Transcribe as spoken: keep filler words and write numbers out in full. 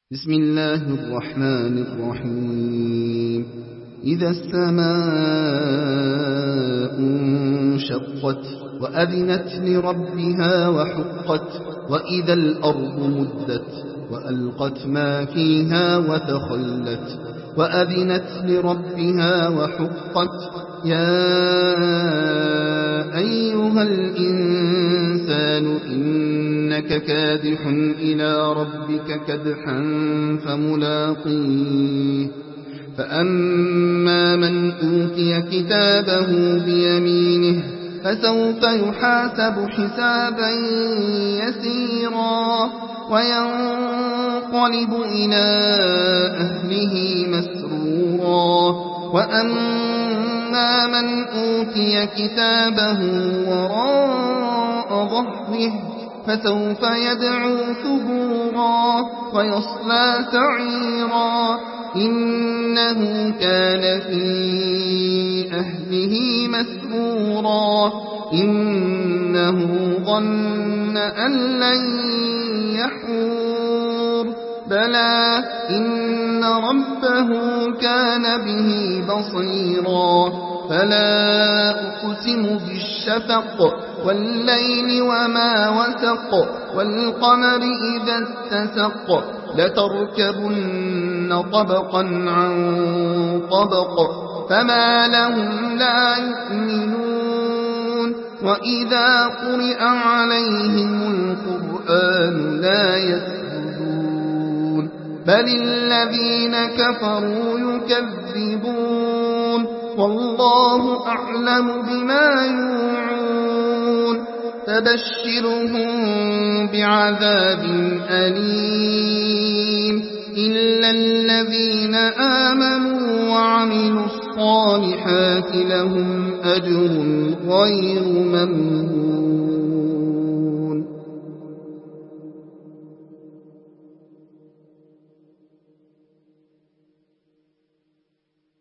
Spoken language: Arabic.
بسم الله الرحمن الرحيم إذا السماء انشقت وأذنت لربها وحقت وإذا الأرض مدت وألقت ما فيها وتخلت وأذنت لربها وحقت يا أيها الإنسان إنك كادح إلى ربك كدحا فملاقيه فأما من أوتي كتابه بيمينه فسوف يحاسب حسابا يسيرا وينقلب إلى أهله مسرورا وأما من أوتي كتابه وراء ظهره فسوف يدعو ثبورا ويصلى سعيرا إنه كان في أهله مسرورا إنه ظن أن لن يحور بلى إن ربه كان به بصيرا فلا أقسم بالشفق والليل وما وسق والقمر إذا اتسق لتركبن طبقا عن طبق فما لهم لا يؤمنون وإذا قرئ عليهم القرآن لا يسجدون بل الذين كفروا يكذبون والله أعلم بما يوعون فبشرهم بعذاب أليم إلا الذين آمنوا وعملوا الصالحات لهم أجر غير ممنون.